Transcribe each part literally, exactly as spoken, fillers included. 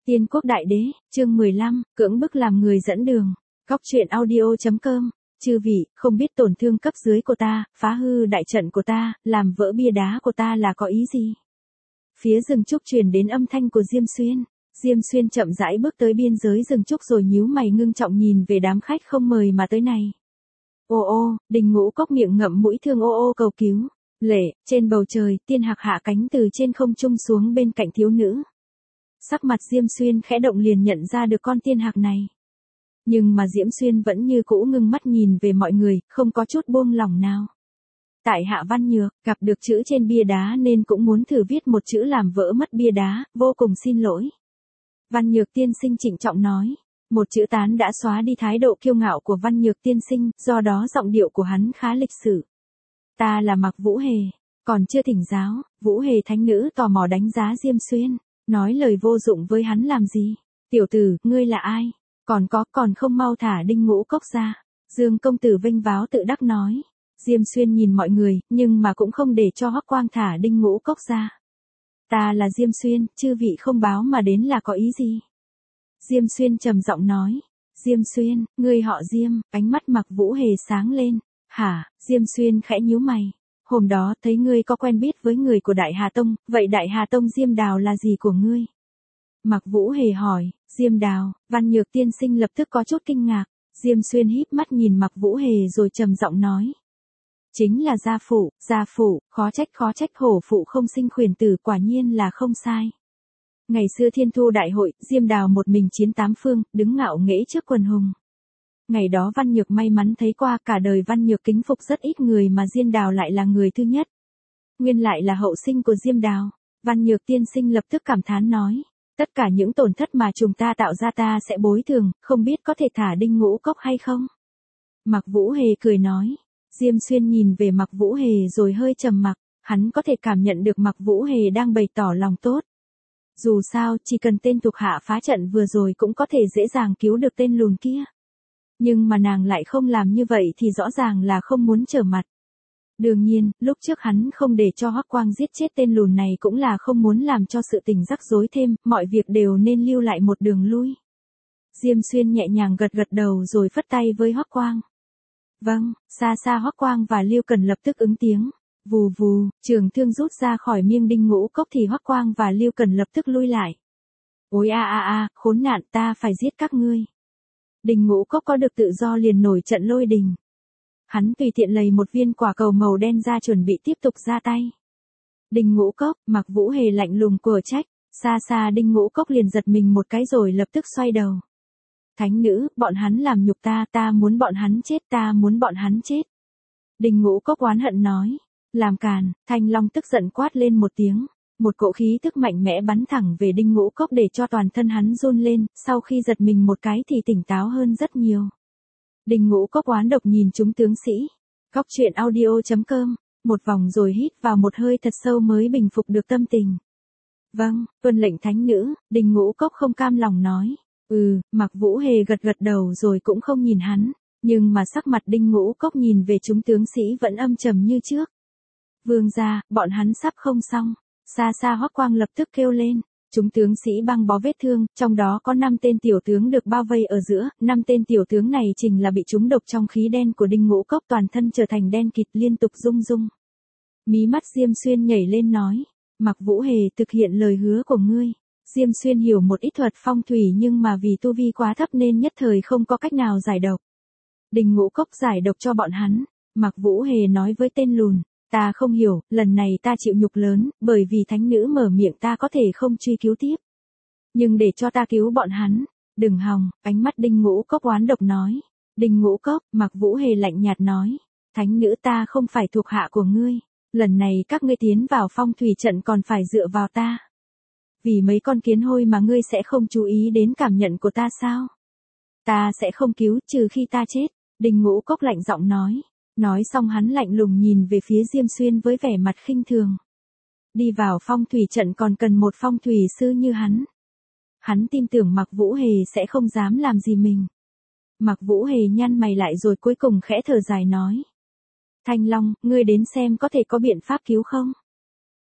Tiên quốc đại đế, chương mười lăm, cưỡng bức làm người dẫn đường. Góc truyện audio.com. Chư vị, không biết tổn thương cấp dưới của ta, phá hư đại trận của ta, làm vỡ bia đá của ta là có ý gì? Phía rừng trúc truyền đến âm thanh của Diêm Xuyên. Diêm Xuyên chậm rãi bước tới biên giới rừng trúc rồi nhíu mày ngưng trọng nhìn về đám khách không mời mà tới này. Ô ô, Đình Ngũ Cốc miệng ngậm mũi thương ô ô cầu cứu. Lệ, trên bầu trời, tiên hạc hạ cánh từ trên không trung xuống bên cạnh thiếu nữ. Sắc mặt Diêm Xuyên khẽ động liền nhận ra được con tiên hạc này. Nhưng mà Diêm Xuyên vẫn như cũ ngưng mắt nhìn về mọi người, không có chút buông lỏng nào. Tại hạ Văn Nhược, gặp được chữ trên bia đá nên cũng muốn thử viết một chữ làm vỡ mất bia đá, vô cùng xin lỗi. Văn Nhược tiên sinh trịnh trọng nói. Một chữ tán đã xóa đi thái độ kiêu ngạo của Văn Nhược tiên sinh, do đó giọng điệu của hắn khá lịch sự. Ta là Mạc Vũ Hề, còn chưa thỉnh giáo. Vũ Hề thánh nữ tò mò đánh giá Diêm Xuyên, nói lời vô dụng với hắn làm gì. Tiểu tử, ngươi là ai? Còn có, còn không mau thả Đinh Ngũ Cốc ra. Dương công tử vênh váo tự đắc nói. Diêm Xuyên nhìn mọi người, nhưng mà cũng không để cho Hoắc Quang thả Đinh Ngũ Cốc ra. Ta là Diêm Xuyên, chư vị không báo mà đến là có ý gì? Diêm Xuyên trầm giọng nói. Diêm Xuyên, ngươi họ Diêm, ánh mắt Mạc Vũ Hề sáng lên. Hả? Diêm Xuyên khẽ nhíu mày. Hôm đó thấy ngươi có quen biết với người của Đại Hà Tông, vậy Đại Hà Tông Diêm Đào là gì của ngươi? Mạc Vũ Hề hỏi. Diêm Đào, Văn Nhược tiên sinh lập tức có chút kinh ngạc. Diêm Xuyên híp mắt nhìn Mạc Vũ Hề rồi trầm giọng nói. Chính là gia phụ, gia phụ, khó trách khó trách hổ phụ không sinh khuyển tử, quả nhiên là không sai. Ngày xưa Thiên Thu đại hội, Diêm Đào một mình chiến tám phương, đứng ngạo nghễ trước quần hùng. Ngày đó Văn Nhược may mắn thấy qua, cả đời Văn Nhược kính phục rất ít người mà Diêm Đào lại là người thứ nhất. Nguyên lại là hậu sinh của Diêm Đào. Văn Nhược tiên sinh lập tức cảm thán nói. Tất cả những tổn thất mà chúng ta tạo ra ta sẽ bồi thường, không biết có thể thả Đinh Ngũ Cốc hay không? Mạc Vũ Hề cười nói. Diêm Xuyên nhìn về Mạc Vũ Hề rồi hơi trầm mặc, hắn có thể cảm nhận được Mạc Vũ Hề đang bày tỏ lòng tốt. Dù sao, chỉ cần tên thuộc hạ phá trận vừa rồi cũng có thể dễ dàng cứu được tên lùn kia. Nhưng mà nàng lại không làm như vậy thì rõ ràng là không muốn trở mặt. Đương nhiên, lúc trước hắn không để cho Hoắc Quang giết chết tên lùn này cũng là không muốn làm cho sự tình rắc rối thêm, mọi việc đều nên lưu lại một đường lui. Diêm Xuyên nhẹ nhàng gật gật đầu rồi phất tay với Hoắc Quang. Vâng, xa xa Hoắc Quang và Lưu Cần lập tức ứng tiếng. Vù vù, trường thương rút ra khỏi miệng Đinh Ngũ Cốc thì Hoắc Quang và Lưu Cần lập tức lui lại. Ôi a a a, khốn nạn, ta phải giết các ngươi. Đinh Ngũ Cốc có được tự do liền nổi trận lôi đình. Hắn tùy tiện lấy một viên quả cầu màu đen ra chuẩn bị tiếp tục ra tay. Đinh Ngũ Cốc, Mạc Vũ Hề lạnh lùng của trách, xa xa Đinh Ngũ Cốc liền giật mình một cái rồi lập tức xoay đầu. Thánh nữ, bọn hắn làm nhục ta, ta muốn bọn hắn chết, ta muốn bọn hắn chết. Đinh Ngũ Cốc oán hận nói. Làm càn, Thanh Long tức giận quát lên một tiếng. Một cỗ khí tức mạnh mẽ bắn thẳng về Đinh Ngũ Cốc để cho toàn thân hắn run lên, sau khi giật mình một cái thì tỉnh táo hơn rất nhiều. Đinh Ngũ Cốc oán độc nhìn chúng tướng sĩ. Góc truyện audio.com, một vòng rồi hít vào một hơi thật sâu mới bình phục được tâm tình. Vâng, tuân lệnh thánh nữ, Đinh Ngũ Cốc không cam lòng nói. Ừ, Mạc Vũ Hề gật gật đầu rồi cũng không nhìn hắn, nhưng mà sắc mặt Đinh Ngũ Cốc nhìn về chúng tướng sĩ vẫn âm trầm như trước. Vương gia, bọn hắn sắp không xong. Xa xa Hoắc Quang lập tức kêu lên. Chúng tướng sĩ băng bó vết thương, trong đó có năm tên tiểu tướng được bao vây ở giữa, năm tên tiểu tướng này chính là bị trúng độc trong khí đen của Đinh Ngũ Cốc, toàn thân trở thành đen kịt liên tục rung rung. Mí mắt Diêm Xuyên nhảy lên nói. Mạc Vũ Hề thực hiện lời hứa của ngươi. Diêm Xuyên hiểu một ít thuật phong thủy nhưng mà vì tu vi quá thấp nên nhất thời không có cách nào giải độc. Đinh Ngũ Cốc giải độc cho bọn hắn. Mạc Vũ Hề nói với tên lùn. Ta không hiểu, lần này ta chịu nhục lớn, bởi vì thánh nữ mở miệng ta có thể không truy cứu tiếp. Nhưng để cho ta cứu bọn hắn, đừng hòng, ánh mắt Đinh Ngũ Cốc oán độc nói. Đinh Ngũ Cốc, Mạc Vũ Hề lạnh nhạt nói. Thánh nữ ta không phải thuộc hạ của ngươi, lần này các ngươi tiến vào phong thủy trận còn phải dựa vào ta. Vì mấy con kiến hôi mà ngươi sẽ không chú ý đến cảm nhận của ta sao? Ta sẽ không cứu trừ khi ta chết, Đinh Ngũ Cốc lạnh giọng nói. Nói xong hắn lạnh lùng nhìn về phía Diêm Xuyên với vẻ mặt khinh thường. Đi vào phong thủy trận còn cần một phong thủy sư như hắn. Hắn tin tưởng Mạc Vũ Hề sẽ không dám làm gì mình. Mạc Vũ Hề nhăn mày lại rồi cuối cùng khẽ thở dài nói. Thanh Long, ngươi đến xem có thể có biện pháp cứu không?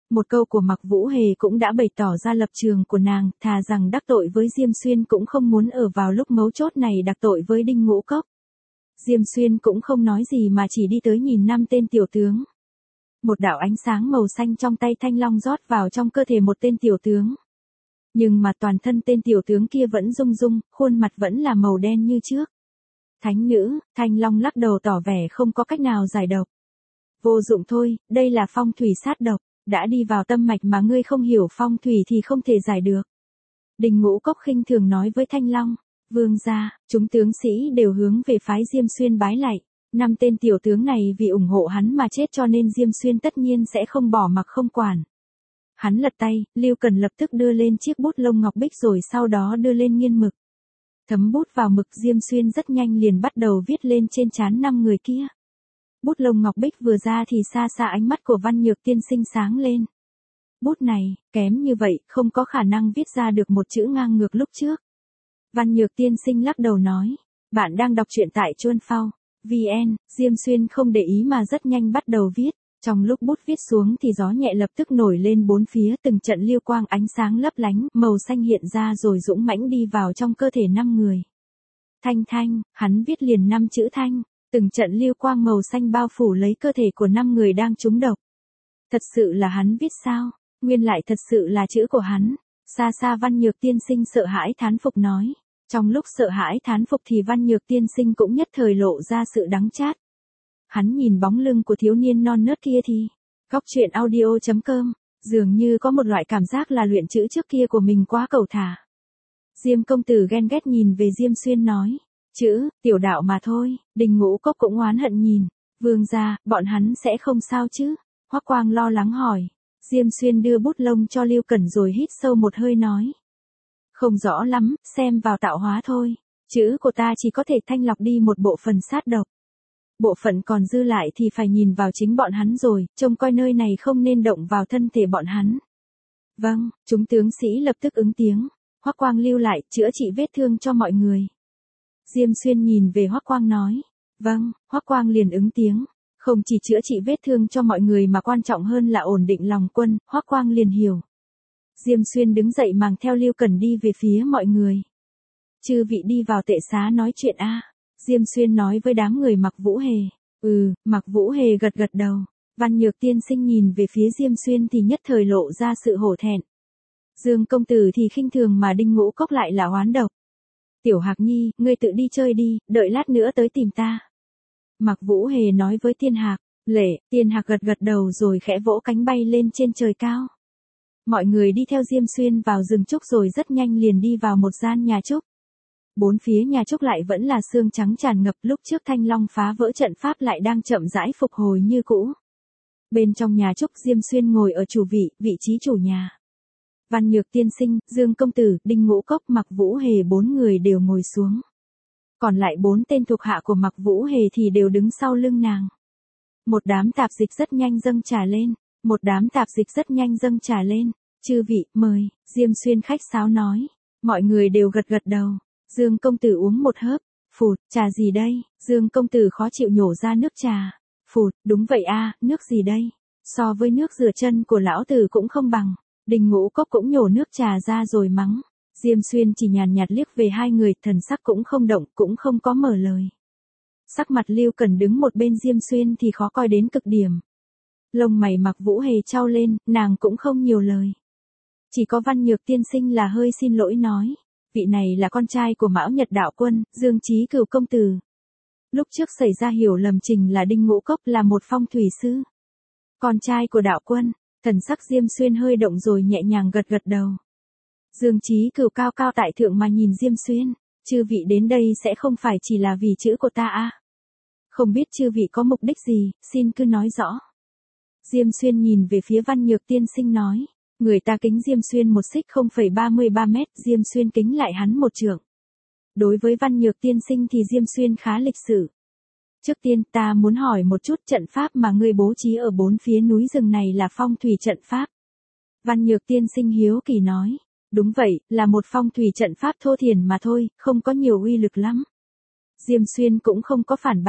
Một câu của Mạc Vũ Hề cũng đã bày tỏ ra lập trường của nàng, thà rằng đắc tội với Diêm Xuyên cũng không muốn ở vào lúc mấu chốt này đắc tội với Đinh Ngũ Cốc. Diêm Xuyên cũng không nói gì mà chỉ đi tới nhìn năm tên tiểu tướng. Một đạo ánh sáng màu xanh trong tay Thanh Long rót vào trong cơ thể một tên tiểu tướng. Nhưng mà toàn thân tên tiểu tướng kia vẫn rung rung, khuôn mặt vẫn là màu đen như trước. Thánh nữ, Thanh Long lắc đầu tỏ vẻ không có cách nào giải độc. Vô dụng thôi, đây là phong thủy sát độc, đã đi vào tâm mạch mà ngươi không hiểu phong thủy thì không thể giải được. Đinh Ngũ Cốc khinh thường nói với Thanh Long, vương gia, chúng tướng sĩ đều hướng về phái Diêm Xuyên bái lạy. Năm tên tiểu tướng này vì ủng hộ hắn mà chết cho nên Diêm Xuyên tất nhiên sẽ không bỏ mặc không quản. Hắn lật tay, Lưu Cần lập tức đưa lên chiếc bút lông ngọc bích rồi sau đó đưa lên nghiên mực. Thấm bút vào mực, Diêm Xuyên rất nhanh liền bắt đầu viết lên trên trán năm người kia. Bút lông ngọc bích vừa ra thì xa xa ánh mắt của Văn Nhược tiên sinh sáng lên. Bút này, kém như vậy, không có khả năng viết ra được một chữ ngang ngược lúc trước. Văn Nhược tiên sinh lắc đầu nói, bạn đang đọc truyện tại Chuan Phao. vê en, Diêm Xuyên không để ý mà rất nhanh bắt đầu viết. Trong lúc bút viết xuống thì gió nhẹ lập tức nổi lên bốn phía, từng trận liêu quang ánh sáng lấp lánh, màu xanh hiện ra rồi dũng mãnh đi vào trong cơ thể năm người. Thanh Thanh, hắn viết liền năm chữ Thanh, từng trận liêu quang màu xanh bao phủ lấy cơ thể của năm người đang trúng độc. Thật sự là hắn viết sao? Nguyên lại thật sự là chữ của hắn. Xa xa Văn Nhược tiên sinh sợ hãi thán phục nói. Trong lúc sợ hãi thán phục thì Văn Nhược tiên sinh cũng nhất thời lộ ra sự đắng chát. Hắn nhìn bóng lưng của thiếu niên non nớt kia thì, góc truyện audio chấm com, dường như có một loại cảm giác là luyện chữ trước kia của mình quá cầu thả. Diêm công tử ghen ghét nhìn về Diêm Xuyên nói, chữ, tiểu đạo mà thôi. Đinh Ngũ Cốc cũng oán hận nhìn, vương gia, bọn hắn sẽ không sao chứ? Hoắc Quang lo lắng hỏi. Diêm Xuyên đưa bút lông cho Lưu Cẩn rồi hít sâu một hơi nói, không rõ lắm, xem vào tạo hóa thôi. Chữ của ta chỉ có thể thanh lọc đi một bộ phận sát độc. Bộ phận còn dư lại thì phải nhìn vào chính bọn hắn rồi, trông coi nơi này không nên động vào thân thể bọn hắn. Vâng, chúng tướng sĩ lập tức ứng tiếng. Hoắc Quang lưu lại, chữa trị vết thương cho mọi người. Diêm Xuyên nhìn về Hoắc Quang nói, vâng, Hoắc Quang liền ứng tiếng. Không chỉ chữa trị vết thương cho mọi người mà quan trọng hơn là ổn định lòng quân, Hoắc Quang liền hiểu. Diêm Xuyên đứng dậy mang theo Lưu Cẩn đi về phía mọi người. Chư vị đi vào tệ xá nói chuyện a. Diêm Xuyên nói với đám người Mạc Vũ Hề. Ừ, Mạc Vũ Hề gật gật đầu. Văn Nhược tiên sinh nhìn về phía Diêm Xuyên thì nhất thời lộ ra sự hổ thẹn. Dương công tử thì khinh thường mà Đinh Ngũ Cốc lại là oán độc. Tiểu Hạc Nhi, ngươi tự đi chơi đi, đợi lát nữa tới tìm ta. Mạc Vũ Hề nói với Tiên Hạc. Lệ, Tiên Hạc gật gật đầu rồi khẽ vỗ cánh bay lên trên trời cao. Mọi người đi theo Diêm Xuyên vào rừng trúc rồi rất nhanh liền đi vào một gian nhà trúc. Bốn phía nhà trúc lại vẫn là sương trắng tràn ngập, lúc trước Thanh Long phá vỡ trận pháp lại đang chậm rãi phục hồi như cũ. Bên trong nhà trúc Diêm Xuyên ngồi ở chủ vị, vị trí chủ nhà. Văn Nhược tiên sinh, Dương công tử, Đinh Ngũ Cốc, Mạc Vũ Hề bốn người đều ngồi xuống. Còn lại bốn tên thuộc hạ của Mạc Vũ Hề thì đều đứng sau lưng nàng. Một đám tạp dịch rất nhanh dâng trà lên, một đám tạp dịch rất nhanh dâng trà lên. Chư vị, mời, Diêm Xuyên khách sáo nói. Mọi người đều gật gật đầu. Dương công tử uống một hớp. Phụt, trà gì đây? Dương công tử khó chịu nhổ ra nước trà. Phụt, đúng vậy a, nước gì đây? So với nước rửa chân của lão tử cũng không bằng. Đinh Ngũ Cốc cũng nhổ nước trà ra rồi mắng. Diêm Xuyên chỉ nhàn nhạt liếc về hai người, thần sắc cũng không động, cũng không có mở lời. Sắc mặt Lưu Cần đứng một bên Diêm Xuyên thì khó coi đến cực điểm. Lông mày Mạc Vũ Hề chau lên, nàng cũng không nhiều lời. Chỉ có Văn Nhược tiên sinh là hơi xin lỗi nói. Vị này là con trai của Mão Nhật đạo quân, Dương Chí Cửu công tử. Lúc trước xảy ra hiểu lầm trình là Đinh Ngũ Cốc là một phong thủy sư. Con trai của đạo quân, thần sắc Diêm Xuyên hơi động rồi nhẹ nhàng gật gật đầu. Dương Chí Cửu cao cao tại thượng mà nhìn Diêm Xuyên, chư vị đến đây sẽ không phải chỉ là vì chữ của ta à? Không biết chư vị có mục đích gì, xin cứ nói rõ. Diêm Xuyên nhìn về phía Văn Nhược tiên sinh nói. Người ta kính Diêm Xuyên một xích không phẩy ba mươi ba mét, Diêm Xuyên kính lại hắn một trượng. Đối với Văn Nhược tiên sinh thì Diêm Xuyên khá lịch sự. Trước tiên ta muốn hỏi một chút, trận pháp mà ngươi bố trí ở bốn phía núi rừng này là phong thủy trận pháp. Văn Nhược tiên sinh hiếu kỳ nói. Đúng vậy, là một phong thủy trận pháp thô thiển mà thôi, không có nhiều uy lực lắm. Diêm Xuyên cũng không có phản bác.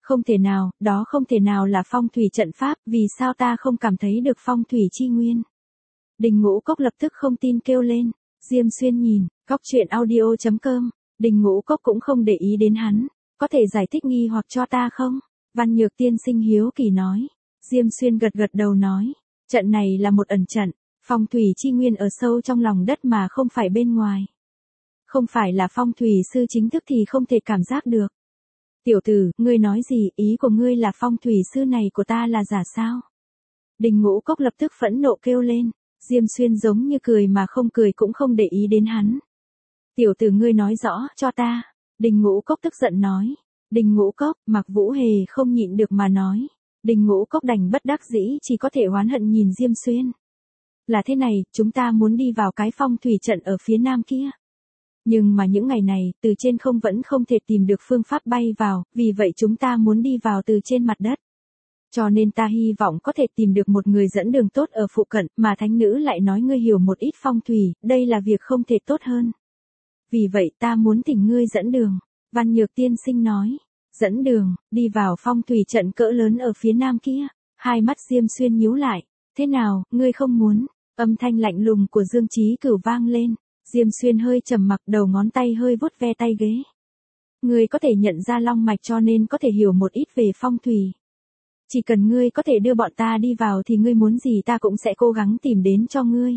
Không thể nào, đó không thể nào là phong thủy trận pháp, vì sao ta không cảm thấy được phong thủy chi nguyên. Đình Ngũ Cốc lập tức không tin kêu lên. Diêm Xuyên nhìn, Cóc Truyện Audio chấm com. Đình Ngũ Cốc cũng không để ý đến hắn. Có thể giải thích nghi hoặc cho ta không? Văn Nhược tiên sinh hiếu kỳ nói. Diêm Xuyên gật gật đầu nói. Trận này là một ẩn trận. Phong thủy chi nguyên ở sâu trong lòng đất mà không phải bên ngoài. Không phải là phong thủy sư chính thức thì không thể cảm giác được. Tiểu tử, ngươi nói gì, ý của ngươi là phong thủy sư này của ta là giả sao? Đình Ngũ Cốc lập tức phẫn nộ kêu lên. Diêm Xuyên giống như cười mà không cười cũng không để ý đến hắn. Tiểu tử ngươi nói rõ cho ta. Đình Ngũ Cốc tức giận nói. Đình Ngũ Cốc, Mạc Vũ Hề không nhịn được mà nói. Đình Ngũ Cốc đành bất đắc dĩ chỉ có thể oán hận nhìn Diêm Xuyên. Là thế này, chúng ta muốn đi vào cái phong thủy trận ở phía nam kia. Nhưng mà những ngày này, từ trên không vẫn không thể tìm được phương pháp bay vào, vì vậy chúng ta muốn đi vào từ trên mặt đất. Cho nên ta hy vọng có thể tìm được một người dẫn đường tốt ở phụ cận, mà thánh nữ lại nói ngươi hiểu một ít phong thủy, đây là việc không thể tốt hơn. Vì vậy ta muốn thỉnh ngươi dẫn đường. Văn Nhược tiên sinh nói. Dẫn đường, đi vào phong thủy trận cỡ lớn ở phía nam kia. Hai mắt Diêm Xuyên nhíu lại. Thế nào, ngươi không muốn? Âm thanh lạnh lùng của Dương Chí Cửu vang lên. Diêm Xuyên hơi trầm mặc, đầu ngón tay hơi vuốt ve tay ghế. Ngươi có thể nhận ra long mạch cho nên có thể hiểu một ít về phong thủy. Chỉ cần ngươi có thể đưa bọn ta đi vào thì ngươi muốn gì ta cũng sẽ cố gắng tìm đến cho ngươi.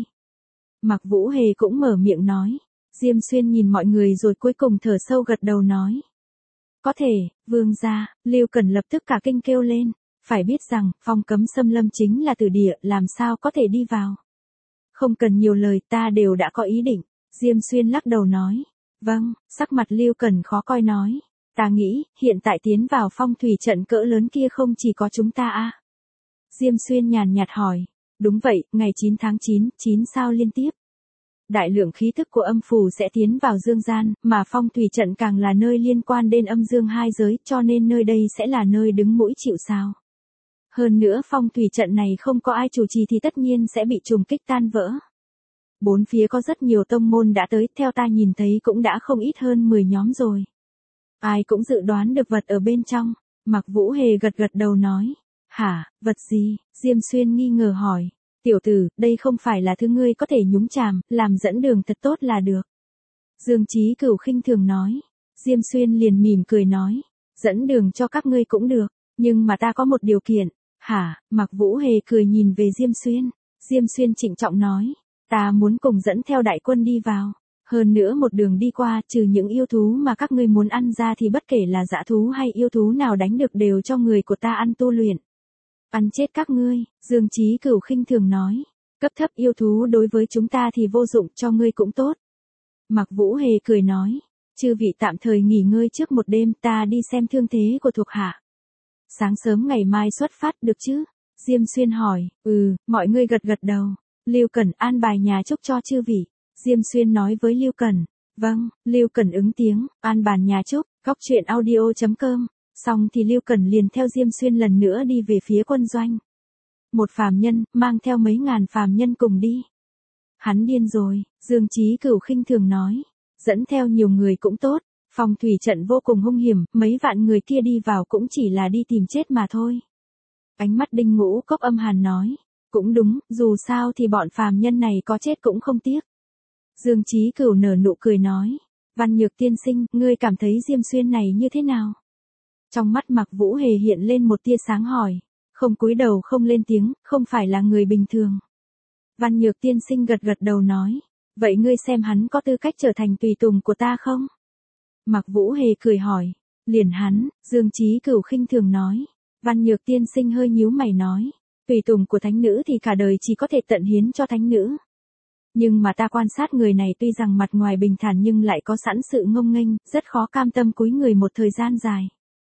Mạc Vũ Hề cũng mở miệng nói. Diêm Xuyên nhìn mọi người rồi cuối cùng thở sâu gật đầu nói. Có thể, vương gia, Lưu Cẩn lập tức cả kinh kêu lên. Phải biết rằng, phong cấm xâm lâm chính là từ địa, làm sao có thể đi vào. Không cần nhiều lời, ta đều đã có ý định. Diêm Xuyên lắc đầu nói. Vâng, sắc mặt Lưu Cẩn khó coi nói. Ta nghĩ, hiện tại tiến vào phong thủy trận cỡ lớn kia không chỉ có chúng ta à. Diêm Xuyên nhàn nhạt hỏi. Đúng vậy, ngày chín tháng chín, chín sao liên tiếp. Đại lượng khí thức của âm phủ sẽ tiến vào dương gian, mà phong thủy trận càng là nơi liên quan đến âm dương hai giới, cho nên nơi đây sẽ là nơi đứng mũi chịu sào. Hơn nữa phong thủy trận này không có ai chủ trì thì tất nhiên sẽ bị trùng kích tan vỡ. Bốn phía có rất nhiều tông môn đã tới, theo ta nhìn thấy cũng đã không ít hơn mười nhóm rồi. Ai cũng dự đoán được vật ở bên trong. Mạc Vũ Hề gật gật đầu nói. Hả, vật gì? Diêm Xuyên nghi ngờ hỏi. Tiểu tử, đây không phải là thứ ngươi có thể nhúng chàm, làm dẫn đường thật tốt là được. Dương Chí Cửu khinh thường nói. Diêm Xuyên liền mỉm cười nói. Dẫn đường cho các ngươi cũng được, nhưng mà ta có một điều kiện. Hả, Mạc Vũ Hề cười nhìn về Diêm Xuyên. Diêm Xuyên trịnh trọng nói. Ta muốn cùng dẫn theo đại quân đi vào. Hơn nữa một đường đi qua, trừ những yêu thú mà các ngươi muốn ăn ra thì bất kể là dã thú hay yêu thú nào đánh được đều cho người của ta ăn tu luyện. Ăn chết các ngươi, Dương Chí Cửu khinh thường nói. Cấp thấp yêu thú đối với chúng ta thì vô dụng, cho ngươi cũng tốt. Mạc Vũ Hề cười nói. Chư vị tạm thời nghỉ ngơi trước một đêm, ta đi xem thương thế của thuộc hạ. Sáng sớm ngày mai xuất phát được chứ? Diêm Xuyên hỏi. Ừ, mọi người gật gật đầu. Lưu Cẩn an bài nhà chúc cho chư vị. Diêm Xuyên nói với Lưu Cẩn. Vâng, Lưu Cẩn ứng tiếng, an bàn nhà chúc, Cóc Truyện Audio chấm com. Xong thì Lưu Cẩn liền theo Diêm Xuyên lần nữa đi về phía quân doanh. Một phàm nhân, mang theo mấy ngàn phàm nhân cùng đi. Hắn điên rồi, Dương Chí Cửu khinh thường nói. Dẫn theo nhiều người cũng tốt, phong thủy trận vô cùng hung hiểm, mấy vạn người kia đi vào cũng chỉ là đi tìm chết mà thôi. Ánh mắt Đinh Ngũ Cốc âm hàn nói. Cũng đúng, dù sao thì bọn phàm nhân này có chết cũng không tiếc. Dương Chí Cửu nở nụ cười nói. Văn Nhược tiên sinh, ngươi cảm thấy Diêm Xuyên này như thế nào? Trong mắt Mạc Vũ Hề hiện lên một tia sáng hỏi. Không cúi đầu không lên tiếng, không phải là người bình thường. Văn Nhược tiên sinh gật gật đầu nói. Vậy ngươi xem hắn có tư cách trở thành tùy tùng của ta không? Mạc Vũ Hề cười hỏi. Liền hắn, Dương Chí Cửu khinh thường nói. Văn Nhược tiên sinh hơi nhíu mày nói. Tùy tùng của thánh nữ thì cả đời chỉ có thể tận hiến cho thánh nữ. Nhưng mà ta quan sát người này tuy rằng mặt ngoài bình thản nhưng lại có sẵn sự ngông nghênh, rất khó cam tâm cúi người một thời gian dài.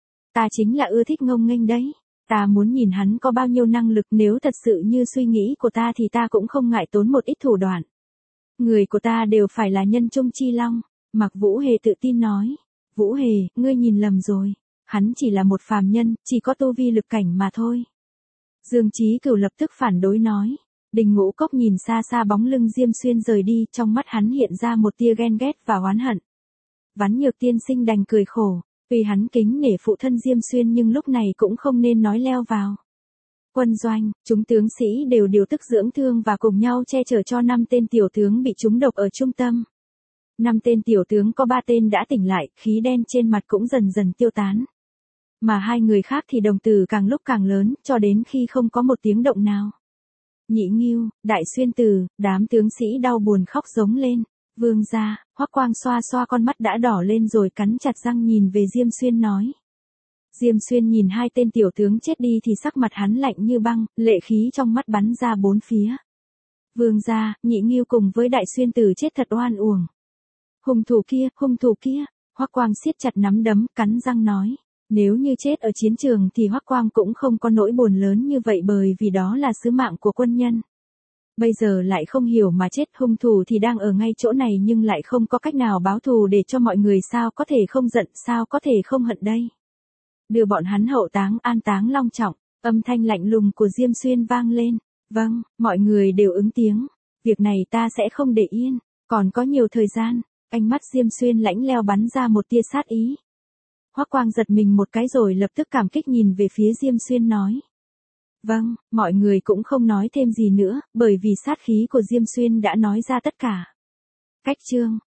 Ta chính là ưa thích ngông nghênh đấy. Ta muốn nhìn hắn có bao nhiêu năng lực, nếu thật sự như suy nghĩ của ta thì ta cũng không ngại tốn một ít thủ đoạn. Người của ta đều phải là nhân trung chi long. Mạc Vũ Hề tự tin nói. Vũ Hề, ngươi nhìn lầm rồi. Hắn chỉ là một phàm nhân, chỉ có tu vi lực cảnh mà thôi. Dương Chí Cửu lập tức phản đối nói. Đình Ngũ Cốc nhìn xa xa bóng lưng Diêm Xuyên rời đi, trong mắt hắn hiện ra một tia ghen ghét và oán hận. Vắn Nhược tiên sinh đành cười khổ. Tuy hắn kính nể phụ thân Diêm Xuyên nhưng lúc này cũng không nên nói leo vào. Quân doanh, chúng tướng sĩ đều điều tức dưỡng thương và cùng nhau che chở cho năm tên tiểu tướng bị trúng độc ở trung tâm. Năm tên tiểu tướng có ba tên đã tỉnh lại, khí đen trên mặt cũng dần dần tiêu tán. Mà hai người khác thì đồng tử càng lúc càng lớn, cho đến khi không có một tiếng động nào. Nhị Ngưu, Đại Xuyên Tử, đám tướng sĩ đau buồn khóc giống lên. Vương gia, Hoắc Quang xoa xoa con mắt đã đỏ lên rồi cắn chặt răng nhìn về Diêm Xuyên nói. Diêm Xuyên nhìn hai tên tiểu tướng chết đi thì sắc mặt hắn lạnh như băng, lệ khí trong mắt bắn ra bốn phía. Vương gia, Nhị Ngưu cùng với Đại Xuyên Tử chết thật oan uổng. Hung thủ kia, hung thủ kia, Hoắc Quang siết chặt nắm đấm, cắn răng nói. Nếu như chết ở chiến trường thì Hoắc Quang cũng không có nỗi buồn lớn như vậy bởi vì đó là sứ mạng của quân nhân. Bây giờ lại không hiểu mà chết, hung thủ thì đang ở ngay chỗ này nhưng lại không có cách nào báo thù để cho mọi người, sao có thể không giận, sao có thể không hận đây. Đưa bọn hắn hậu táng, an táng long trọng, âm thanh lạnh lùng của Diêm Xuyên vang lên. Vâng, mọi người đều ứng tiếng. Việc này ta sẽ không để yên, còn có nhiều thời gian. Ánh mắt Diêm Xuyên lãnh lẽo bắn ra một tia sát ý. Hoắc Quang giật mình một cái rồi lập tức cảm kích nhìn về phía Diêm Xuyên nói. Vâng, mọi người cũng không nói thêm gì nữa, bởi vì sát khí của Diêm Xuyên đã nói ra tất cả. Cách chương